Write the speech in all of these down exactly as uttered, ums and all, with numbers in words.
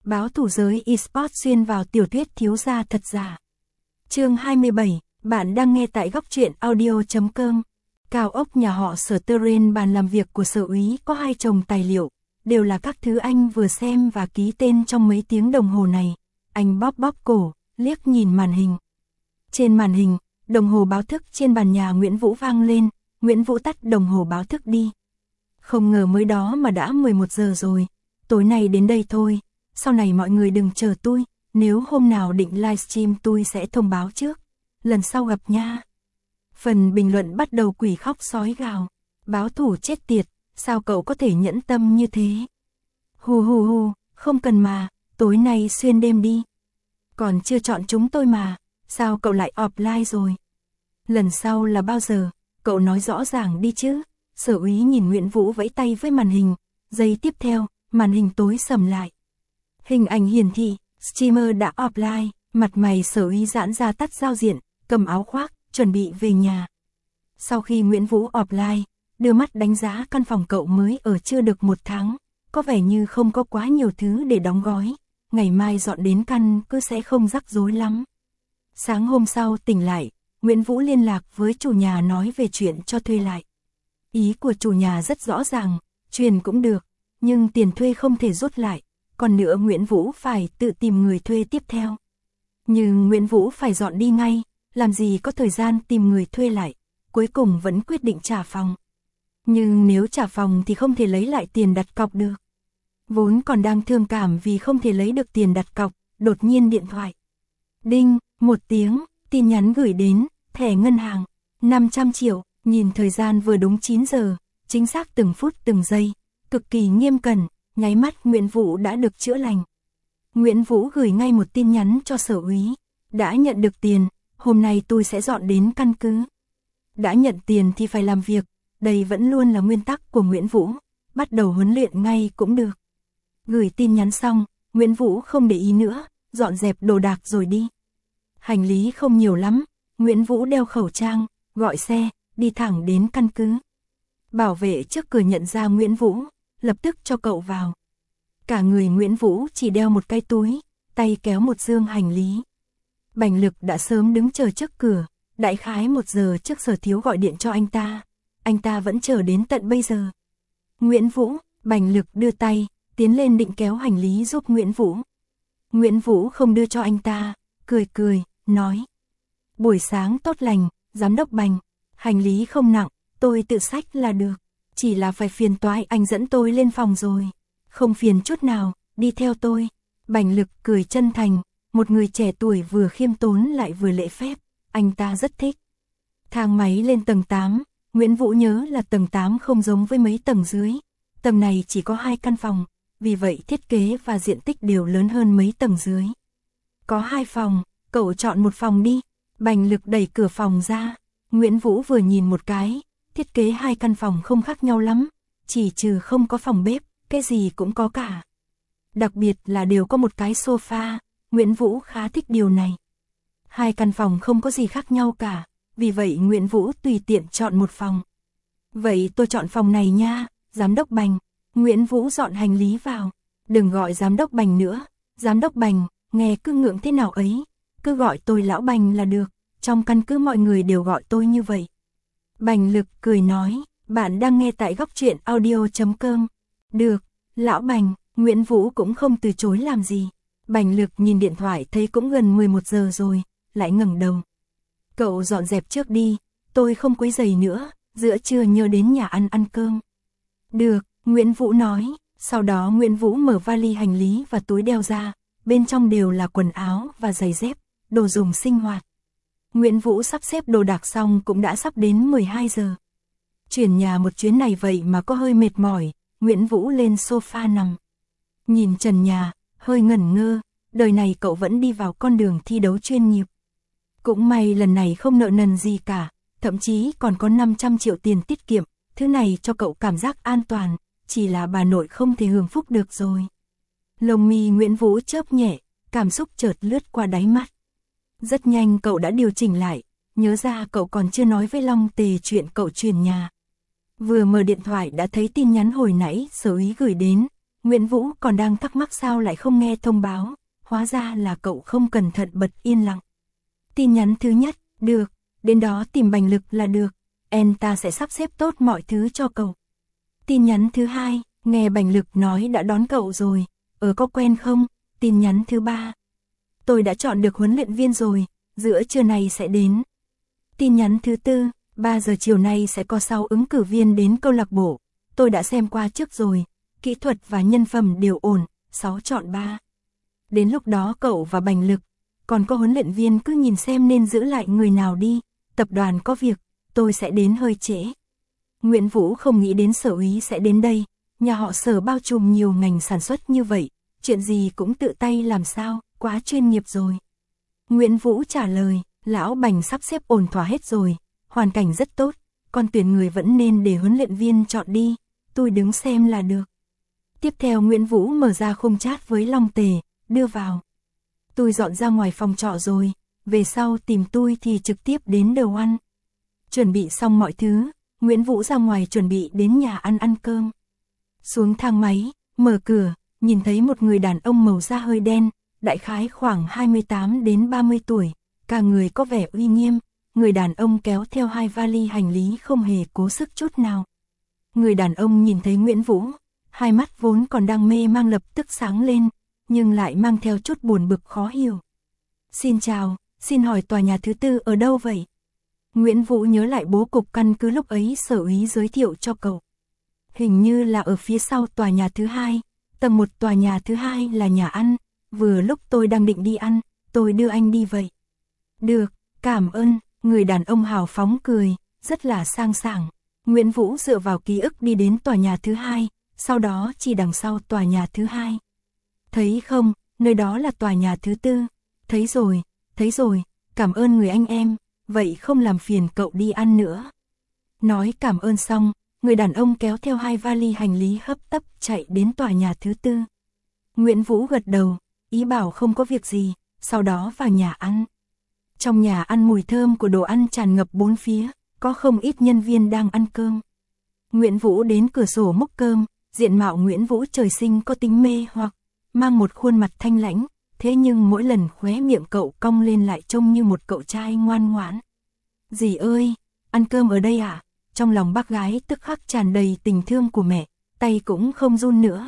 báo thủ giới eSports xuyên vào tiểu thuyết thiếu gia thật giả. Chương hai mươi bảy, bạn đang nghe tại góc truyện audio.com. Cao ốc nhà họ Sở Terrain, bàn làm việc của Sở úy có hai chồng tài liệu, đều là các thứ anh vừa xem và ký tên trong mấy tiếng đồng hồ này. Anh bóp bóp cổ, liếc nhìn màn hình. Trên màn hình, đồng hồ báo thức trên bàn nhà Nguyễn Vũ vang lên, Nguyễn Vũ tắt đồng hồ báo thức đi. Không ngờ mới đó mà đã mười một giờ rồi, tối nay đến đây thôi, sau này mọi người đừng chờ tôi, nếu hôm nào định livestream tôi sẽ thông báo trước, lần sau gặp nha. Phần bình luận bắt đầu quỷ khóc sói gào, báo thủ chết tiệt, sao cậu có thể nhẫn tâm như thế? Hù hù hù, không cần mà, tối nay xuyên đêm đi. Còn chưa chọn chúng tôi mà, sao cậu lại offline rồi? Lần sau là bao giờ, cậu nói rõ ràng đi chứ. Sở úy nhìn Nguyễn Vũ vẫy tay với màn hình, giây tiếp theo, màn hình tối sầm lại. Hình ảnh hiển thị, streamer đã offline, mặt mày Sở úy giãn ra tắt giao diện, cầm áo khoác, chuẩn bị về nhà. Sau khi Nguyễn Vũ offline, đưa mắt đánh giá căn phòng cậu mới ở chưa được một tháng, có vẻ như không có quá nhiều thứ để đóng gói, ngày mai dọn đến căn cứ sẽ không rắc rối lắm. Sáng hôm sau tỉnh lại, Nguyễn Vũ liên lạc với chủ nhà nói về chuyện cho thuê lại. Ý của chủ nhà rất rõ ràng, truyền cũng được, nhưng tiền thuê không thể rút lại, còn nữa Nguyễn Vũ phải tự tìm người thuê tiếp theo. Nhưng Nguyễn Vũ phải dọn đi ngay, làm gì có thời gian tìm người thuê lại, cuối cùng vẫn quyết định trả phòng. Nhưng nếu trả phòng thì không thể lấy lại tiền đặt cọc được. Vốn còn đang thương cảm vì không thể lấy được tiền đặt cọc, đột nhiên điện thoại. Đinh, một tiếng, tin nhắn gửi đến, thẻ ngân hàng, năm trăm triệu, nhìn thời gian vừa đúng chín giờ, chính xác từng phút từng giây, cực kỳ nghiêm cẩn, nháy mắt Nguyễn Vũ đã được chữa lành. Nguyễn Vũ gửi ngay một tin nhắn cho Sở úy, đã nhận được tiền, hôm nay tôi sẽ dọn đến căn cứ. Đã nhận tiền thì phải làm việc, đây vẫn luôn là nguyên tắc của Nguyễn Vũ, bắt đầu huấn luyện ngay cũng được. Gửi tin nhắn xong, Nguyễn Vũ không để ý nữa, dọn dẹp đồ đạc rồi đi. Hành lý không nhiều lắm, Nguyễn Vũ đeo khẩu trang, gọi xe, đi thẳng đến căn cứ. Bảo vệ trước cửa nhận ra Nguyễn Vũ, lập tức cho cậu vào. Cả người Nguyễn Vũ chỉ đeo một cái túi, tay kéo một dương hành lý. Bành Lực đã sớm đứng chờ trước cửa, đại khái một giờ trước Sở Thiếu gọi điện cho anh ta, anh ta vẫn chờ đến tận bây giờ. Nguyễn Vũ, Bành Lực đưa tay, tiến lên định kéo hành lý giúp Nguyễn Vũ. Nguyễn Vũ không đưa cho anh ta, cười cười, nói. Buổi sáng tốt lành, giám đốc Bành, hành lý không nặng, tôi tự xách là được, chỉ là phải phiền toái anh dẫn tôi lên phòng rồi. Không phiền chút nào, đi theo tôi. Bành Lực cười chân thành, một người trẻ tuổi vừa khiêm tốn lại vừa lễ phép, anh ta rất thích. Thang máy lên tầng tám, Nguyễn Vũ nhớ là tầng tám không giống với mấy tầng dưới. Tầng này chỉ có hai căn phòng, vì vậy thiết kế và diện tích đều lớn hơn mấy tầng dưới. Có hai phòng, cậu chọn một phòng đi. Bành Lực đẩy cửa phòng ra, Nguyễn Vũ vừa nhìn một cái, thiết kế hai căn phòng không khác nhau lắm, chỉ trừ không có phòng bếp, cái gì cũng có cả. Đặc biệt là đều có một cái sofa, Nguyễn Vũ khá thích điều này. Hai căn phòng không có gì khác nhau cả, vì vậy Nguyễn Vũ tùy tiện chọn một phòng. Vậy tôi chọn phòng này nha, giám đốc Bành. Nguyễn Vũ dọn hành lý vào, đừng gọi giám đốc Bành nữa, giám đốc Bành, nghe cứ ngượng thế nào ấy, cứ gọi tôi lão Bành là được, trong căn cứ mọi người đều gọi tôi như vậy. Bành Lực cười nói, bạn đang nghe tại góc truyện audio.com. Được, lão Bành, Nguyễn Vũ cũng không từ chối làm gì. Bành Lực nhìn điện thoại thấy cũng gần mười một giờ rồi, lại ngẩng đầu. Cậu dọn dẹp trước đi, tôi không quấy rầy nữa, giữa trưa nhớ đến nhà ăn ăn cơm. Được, Nguyễn Vũ nói, sau đó Nguyễn Vũ mở vali hành lý và túi đeo ra, bên trong đều là quần áo và giày dép, đồ dùng sinh hoạt. Nguyễn Vũ sắp xếp đồ đạc xong cũng đã sắp đến mười hai giờ. Chuyển nhà một chuyến này vậy mà có hơi mệt mỏi, Nguyễn Vũ lên sofa nằm. Nhìn trần nhà, hơi ngẩn ngơ, đời này cậu vẫn đi vào con đường thi đấu chuyên nghiệp. Cũng may lần này không nợ nần gì cả, thậm chí còn có năm trăm triệu tiền tiết kiệm, thứ này cho cậu cảm giác an toàn, chỉ là bà nội không thể hưởng phúc được rồi. Lông mi Nguyễn Vũ chớp nhẹ, cảm xúc chợt lướt qua đáy mắt. Rất nhanh cậu đã điều chỉnh lại, nhớ ra cậu còn chưa nói với Long Tề chuyện cậu chuyển nhà. Vừa mở điện thoại đã thấy tin nhắn hồi nãy Sở úy gửi đến, Nguyễn Vũ còn đang thắc mắc sao lại không nghe thông báo, hóa ra là cậu không cẩn thận bật yên lặng. Tin nhắn thứ nhất, được, đến đó tìm Bành Lực là được, em ta sẽ sắp xếp tốt mọi thứ cho cậu. Tin nhắn thứ hai, nghe Bành Lực nói đã đón cậu rồi, ở có quen không? Tin nhắn thứ ba, tôi đã chọn được huấn luyện viên rồi, giữa trưa này sẽ đến. Tin nhắn thứ tư, ba giờ chiều nay sẽ có sáu ứng cử viên đến câu lạc bộ, tôi đã xem qua trước rồi, kỹ thuật và nhân phẩm đều ổn, sáu chọn ba. Đến lúc đó cậu và Bành Lực, còn có huấn luyện viên cứ nhìn xem nên giữ lại người nào đi, tập đoàn có việc, tôi sẽ đến hơi trễ. Nguyễn Vũ không nghĩ đến Sở Úy sẽ đến đây, nhà họ Sở bao trùm nhiều ngành sản xuất như vậy, chuyện gì cũng tự tay làm sao, quá chuyên nghiệp rồi. Nguyễn Vũ trả lời, lão Bành sắp xếp ổn thỏa hết rồi, hoàn cảnh rất tốt, còn tuyển người vẫn nên để huấn luyện viên chọn đi, tôi đứng xem là được. Tiếp theo Nguyễn Vũ mở ra khung chat với Long Tề, đưa vào. Tôi dọn ra ngoài phòng trọ rồi, về sau tìm tôi thì trực tiếp đến đầu ăn. Chuẩn bị xong mọi thứ, Nguyễn Vũ ra ngoài chuẩn bị đến nhà ăn ăn cơm. Xuống thang máy, mở cửa, nhìn thấy một người đàn ông màu da hơi đen, đại khái khoảng hai mươi tám đến ba mươi tuổi, cả người có vẻ uy nghiêm, người đàn ông kéo theo hai vali hành lý không hề cố sức chút nào. Người đàn ông nhìn thấy Nguyễn Vũ, hai mắt vốn còn đang mê mang lập tức sáng lên, nhưng lại mang theo chút buồn bực khó hiểu. Xin chào, xin hỏi tòa nhà thứ tư ở đâu vậy? Nguyễn Vũ nhớ lại bố cục căn cứ lúc ấy Sở Úy giới thiệu cho cậu. Hình như là ở phía sau tòa nhà thứ hai, tầng một tòa nhà thứ hai là nhà ăn, vừa lúc tôi đang định đi ăn, tôi đưa anh đi vậy. Được, cảm ơn, người đàn ông hào phóng cười, rất là sang sảng. Nguyễn Vũ dựa vào ký ức đi đến tòa nhà thứ hai, sau đó chỉ đằng sau tòa nhà thứ hai. Thấy không, nơi đó là tòa nhà thứ tư. Thấy rồi, thấy rồi, cảm ơn người anh em, vậy không làm phiền cậu đi ăn nữa. Nói cảm ơn xong, người đàn ông kéo theo hai vali hành lý hấp tấp chạy đến tòa nhà thứ tư. Nguyễn Vũ gật đầu, ý bảo không có việc gì, sau đó vào nhà ăn. Trong nhà ăn mùi thơm của đồ ăn tràn ngập bốn phía, có không ít nhân viên đang ăn cơm. Nguyễn Vũ đến cửa sổ múc cơm, diện mạo Nguyễn Vũ trời sinh có tính mê hoặc, mang một khuôn mặt thanh lãnh, thế nhưng mỗi lần khóe miệng cậu cong lên lại trông như một cậu trai ngoan ngoãn. Dì ơi, ăn cơm ở đây à? Trong lòng bác gái tức khắc tràn đầy tình thương của mẹ, tay cũng không run nữa.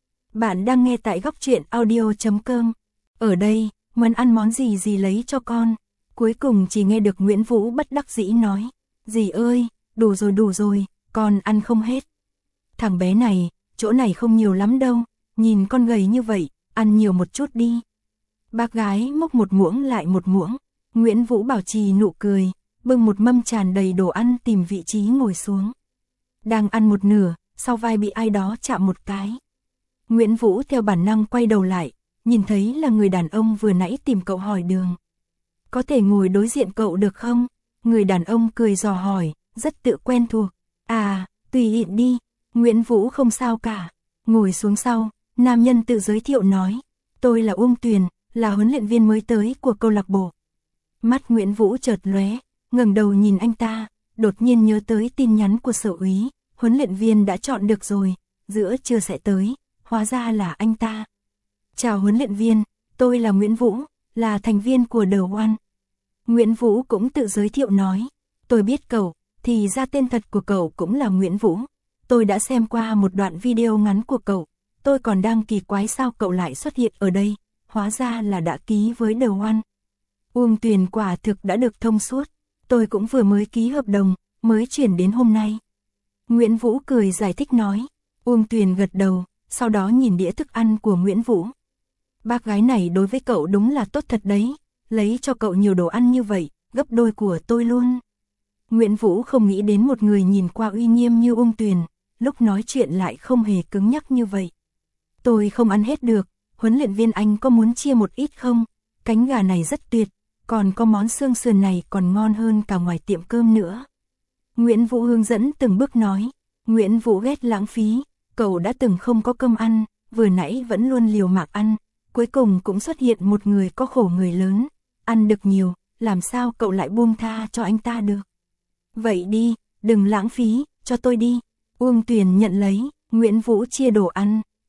Bạn đang nghe tại góc truyện audio chấm com. Ở đây, muốn ăn món gì dì lấy cho con. Cuối cùng chỉ nghe được Nguyễn Vũ bất đắc dĩ nói. Dì ơi, đủ rồi đủ rồi, con ăn không hết. Thằng bé này, chỗ này không nhiều lắm đâu, nhìn con gầy như vậy, ăn nhiều một chút đi. Bác gái múc một muỗng lại một muỗng, Nguyễn Vũ bảo trì nụ cười, bưng một mâm tràn đầy đồ ăn tìm vị trí ngồi xuống. Đang ăn một nửa, sau vai bị ai đó chạm một cái. Nguyễn Vũ theo bản năng quay đầu lại, nhìn thấy là người đàn ông vừa nãy tìm cậu hỏi đường. Có thể ngồi đối diện cậu được không? Người đàn ông cười dò hỏi, rất tự quen thuộc. À, tùy hiện đi, Nguyễn Vũ không sao cả. Ngồi xuống sau, nam nhân tự giới thiệu nói, tôi là Uông Tuyền, là huấn luyện viên mới tới của câu lạc bộ. Mắt Nguyễn Vũ chợt lóe, ngẩng đầu nhìn anh ta, đột nhiên nhớ tới tin nhắn của Sở Úy, huấn luyện viên đã chọn được rồi, giữa trưa sẽ tới, hóa ra là anh ta. Chào huấn luyện viên, tôi là Nguyễn Vũ, là thành viên của The One. Nguyễn Vũ cũng tự giới thiệu nói, tôi biết cậu, thì ra tên thật của cậu cũng là Nguyễn Vũ. Tôi đã xem qua một đoạn video ngắn của cậu, tôi còn đang kỳ quái sao cậu lại xuất hiện ở đây, hóa ra là đã ký với The One. Uông Tuyền quả thực đã được thông suốt, tôi cũng vừa mới ký hợp đồng, mới chuyển đến hôm nay. Nguyễn Vũ cười giải thích nói, Uông Tuyền gật đầu, sau đó nhìn đĩa thức ăn của Nguyễn Vũ. Bác gái này đối với cậu đúng là tốt thật đấy, lấy cho cậu nhiều đồ ăn như vậy, gấp đôi của tôi luôn. Nguyễn Vũ không nghĩ đến một người nhìn qua uy nghiêm như Uông Tuyền, lúc nói chuyện lại không hề cứng nhắc như vậy. Tôi không ăn hết được, huấn luyện viên anh có muốn chia một ít không? Cánh gà này rất tuyệt, còn có món xương sườn này còn ngon hơn cả ngoài tiệm cơm nữa. Nguyễn Vũ hướng dẫn từng bước nói, Nguyễn Vũ ghét lãng phí, cậu đã từng không có cơm ăn, vừa nãy vẫn luôn liều mạng ăn, cuối cùng cũng xuất hiện một người có khổ người lớn, ăn được nhiều, làm sao cậu lại buông tha cho anh ta được. Vậy đi, đừng lãng phí, cho tôi đi. Uông Tuyền nhận lấy, Nguyễn Vũ chia đồ ăn,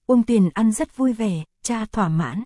Uông Tuyền ăn rất vui vẻ, cha thỏa mãn.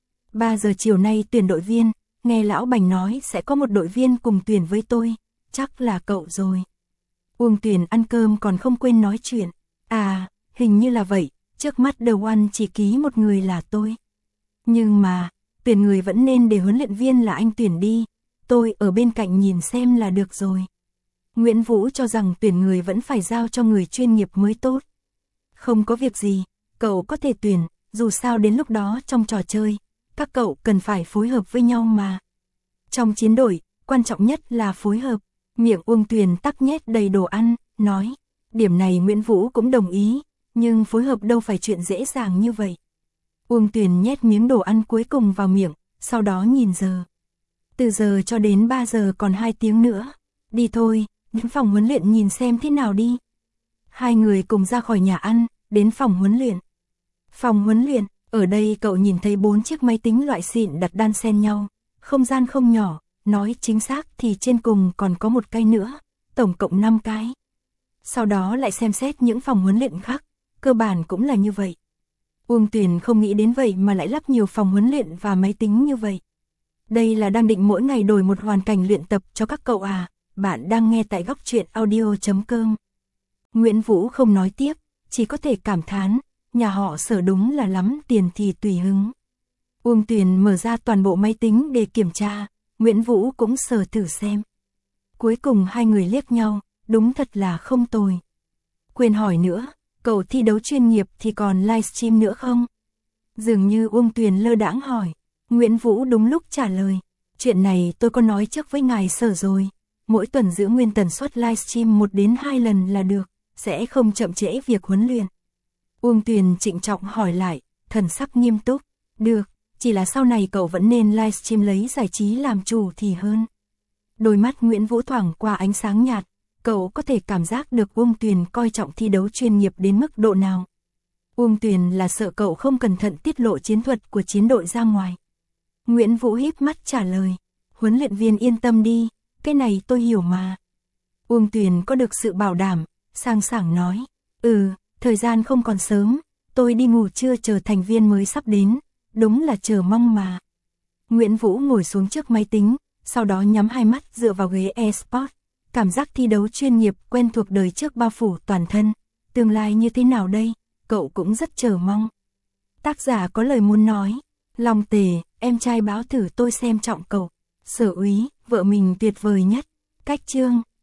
ba giờ chiều nay tuyển đội viên, nghe lão Bành nói sẽ có một đội viên cùng tuyển với tôi, chắc là cậu rồi. Uông Tuyền ăn cơm còn không quên nói chuyện. À, hình như là vậy, trước mắt The One chỉ ký một người là tôi. Nhưng mà, tuyển người vẫn nên để huấn luyện viên là anh tuyển đi, tôi ở bên cạnh nhìn xem là được rồi. Nguyễn Vũ cho rằng tuyển người vẫn phải giao cho người chuyên nghiệp mới tốt. Không có việc gì, cậu có thể tuyển, dù sao đến lúc đó trong trò chơi, các cậu cần phải phối hợp với nhau mà. Trong chiến đội, quan trọng nhất là phối hợp. Miệng Uông Tuyền tắc nhét đầy đồ ăn, nói. Điểm này Nguyễn Vũ cũng đồng ý, nhưng phối hợp đâu phải chuyện dễ dàng như vậy. Uông Tuyền nhét miếng đồ ăn cuối cùng vào miệng, sau đó nhìn giờ. Từ giờ cho đến ba giờ còn hai tiếng nữa. Đi thôi, đến phòng huấn luyện nhìn xem thế nào đi. Hai người cùng ra khỏi nhà ăn, đến phòng huấn luyện. Phòng huấn luyện, ở đây cậu nhìn thấy bốn chiếc máy tính loại xịn đặt đan xen nhau. Không gian không nhỏ, nói chính xác thì trên cùng còn có một cái nữa, tổng cộng năm cái. Sau đó lại xem xét những phòng huấn luyện khác, cơ bản cũng là như vậy. Uông Tuyền không nghĩ đến vậy mà lại lắp nhiều phòng huấn luyện và máy tính như vậy. Đây là đang định mỗi ngày đổi một hoàn cảnh luyện tập cho các cậu à, bạn đang nghe tại góc truyện audio chấm com. Nguyễn Vũ không nói tiếp, chỉ có thể cảm thán, nhà họ Sở đúng là lắm tiền thì tùy hứng. Uông Tuyền mở ra toàn bộ máy tính để kiểm tra, Nguyễn Vũ cũng sờ thử xem. Cuối cùng hai người liếc nhau, đúng thật là không tồi. Quên hỏi nữa, cậu thi đấu chuyên nghiệp thì còn livestream nữa không? Dường như Uông Tuyền lơ đãng hỏi, Nguyễn Vũ đúng lúc trả lời. Chuyện này tôi có nói trước với ngài Sở rồi, mỗi tuần giữ nguyên tần suất livestream một đến hai lần là được, sẽ không chậm trễ việc huấn luyện. Uông Tuyền trịnh trọng hỏi lại, thần sắc nghiêm túc, được, chỉ là sau này cậu vẫn nên livestream lấy giải trí làm chủ thì hơn. Đôi mắt Nguyễn Vũ thoảng qua ánh sáng nhạt, cậu có thể cảm giác được Uông Tuyền coi trọng thi đấu chuyên nghiệp đến mức độ nào. Uông Tuyền là sợ cậu không cẩn thận tiết lộ chiến thuật của chiến đội ra ngoài. Nguyễn Vũ híp mắt trả lời, huấn luyện viên yên tâm đi, cái này tôi hiểu mà. Uông Tuyền có được sự bảo đảm, sang sảng nói, ừ, thời gian không còn sớm, tôi đi ngủ trưa chờ thành viên mới sắp đến, đúng là chờ mong mà. Nguyễn Vũ ngồi xuống trước máy tính, sau đó nhắm hai mắt dựa vào ghế eSport, cảm giác thi đấu chuyên nghiệp quen thuộc đời trước bao phủ toàn thân, tương lai như thế nào đây, cậu cũng rất chờ mong. Tác giả có lời muốn nói, Long Tề, em trai báo thử tôi xem trọng cậu, Sở Úy, vợ mình tuyệt vời nhất, cách chương,